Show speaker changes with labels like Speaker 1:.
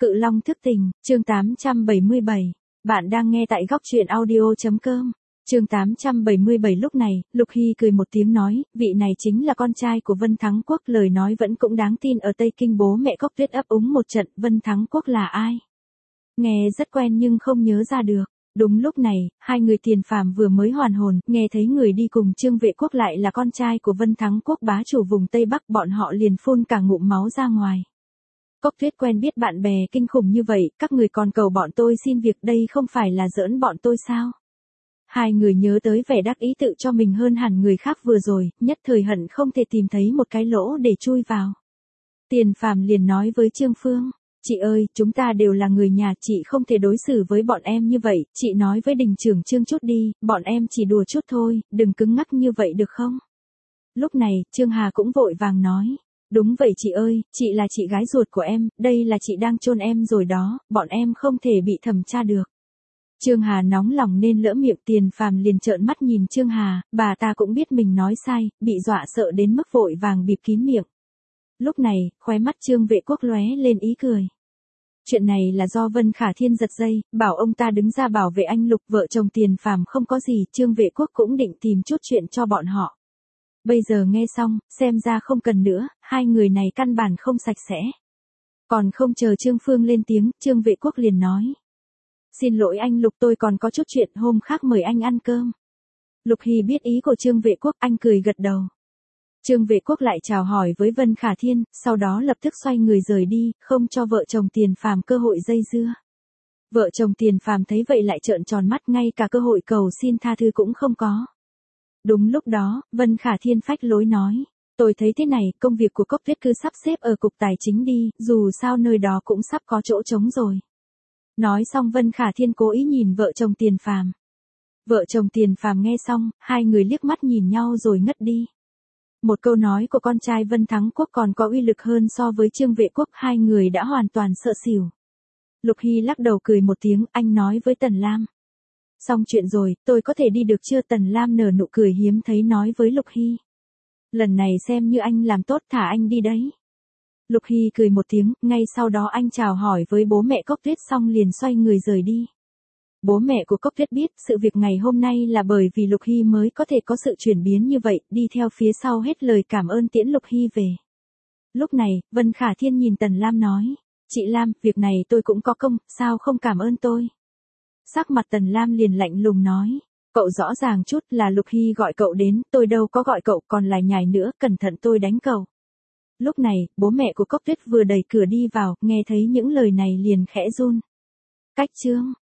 Speaker 1: Cự Long thức tình, chương 877. Bạn đang nghe tại góc truyện audio.com. Chương 877 lúc này, Lục Hy cười một tiếng nói, vị này chính là con trai của Vân Thắng Quốc, lời nói vẫn cũng đáng tin, ở Tây Kinh bố mẹ Cốc Tuyết ấp úng một trận, Vân Thắng Quốc là ai? Nghe rất quen nhưng không nhớ ra được. Đúng lúc này, hai người Tiền Phàm vừa mới hoàn hồn, nghe thấy người đi cùng Trương Vệ Quốc lại là con trai của Vân Thắng Quốc bá chủ vùng Tây Bắc, bọn họ liền phun cả ngụm máu ra ngoài. Cốc Tuyết quen biết bạn bè kinh khủng như vậy, các người còn cầu bọn tôi xin việc, đây không phải là giỡn bọn tôi sao? Hai người nhớ tới vẻ đắc ý tự cho mình hơn hẳn người khác vừa rồi, nhất thời hận không thể tìm thấy một cái lỗ để chui vào. Tiền Phàm liền nói với Trương Phương, chị ơi, chúng ta đều là người nhà, chị không thể đối xử với bọn em như vậy, chị nói với đình trưởng Trương chút đi, bọn em chỉ đùa chút thôi, đừng cứng ngắc như vậy được không? Lúc này, Trương Hà cũng vội vàng nói. Đúng vậy chị ơi, chị là chị gái ruột của em, đây là chị đang chôn em rồi đó, bọn em không thể bị thẩm tra được. Trương Hà nóng lòng nên lỡ miệng. Tiền Phàm liền trợn mắt nhìn Trương Hà, bà ta cũng biết mình nói sai, bị dọa sợ đến mức vội vàng bịt kín miệng. Lúc này, khóe mắt Trương Vệ Quốc lóe lên ý cười. Chuyện này là do Vân Khả Thiên giật dây, bảo ông ta đứng ra bảo vệ anh Lục, vợ chồng Tiền Phàm không có gì, Trương Vệ Quốc cũng định tìm chút chuyện cho bọn họ. Bây giờ nghe xong, xem ra không cần nữa, hai người này căn bản không sạch sẽ. Còn không chờ Trương Phương lên tiếng, Trương Vệ Quốc liền nói. Xin lỗi anh Lục, tôi còn có chút chuyện, hôm khác mời anh ăn cơm. Lục Hy biết ý của Trương Vệ Quốc, anh cười gật đầu. Trương Vệ Quốc lại chào hỏi với Vân Khả Thiên, sau đó lập tức xoay người rời đi, không cho vợ chồng Tiền Phàm cơ hội dây dưa. Vợ chồng Tiền Phàm thấy vậy lại trợn tròn mắt, ngay cả cơ hội cầu xin tha thứ cũng không có. Đúng lúc đó, Vân Khả Thiên phách lối nói, tôi thấy thế này, công việc của Cốc Tuyết cứ sắp xếp ở cục tài chính đi, dù sao nơi đó cũng sắp có chỗ trống rồi. Nói xong Vân Khả Thiên cố ý nhìn vợ chồng Tiền Phàm. Vợ chồng Tiền Phàm nghe xong, hai người liếc mắt nhìn nhau rồi ngất đi. Một câu nói của con trai Vân Thắng Quốc còn có uy lực hơn so với Trương Vệ Quốc, hai người đã hoàn toàn sợ xỉu. Lục Hy lắc đầu cười một tiếng, anh nói với Tần Lam. Xong chuyện rồi, tôi có thể đi được chưa? Tần Lam nở nụ cười hiếm thấy nói với Lục Hy. Lần này xem như anh làm tốt, thả anh đi đấy. Lục Hy cười một tiếng, ngay sau đó anh chào hỏi với bố mẹ Cốc Tuyết xong liền xoay người rời đi. Bố mẹ của Cốc Tuyết biết sự việc ngày hôm nay là bởi vì Lục Hy mới có thể có sự chuyển biến như vậy, đi theo phía sau hết lời cảm ơn tiễn Lục Hy về. Lúc này, Vân Khả Thiên nhìn Tần Lam nói, chị Lam, việc này tôi cũng có công, sao không cảm ơn tôi? Sắc mặt Tần Lam liền lạnh lùng nói, cậu rõ ràng chút, là Lục Hy gọi cậu đến, tôi đâu có gọi cậu, còn lại nhài nữa, cẩn thận tôi đánh cậu. Lúc này, bố mẹ của Cốc Tuyết vừa đẩy cửa đi vào, nghe thấy những lời này liền khẽ run. Cách chương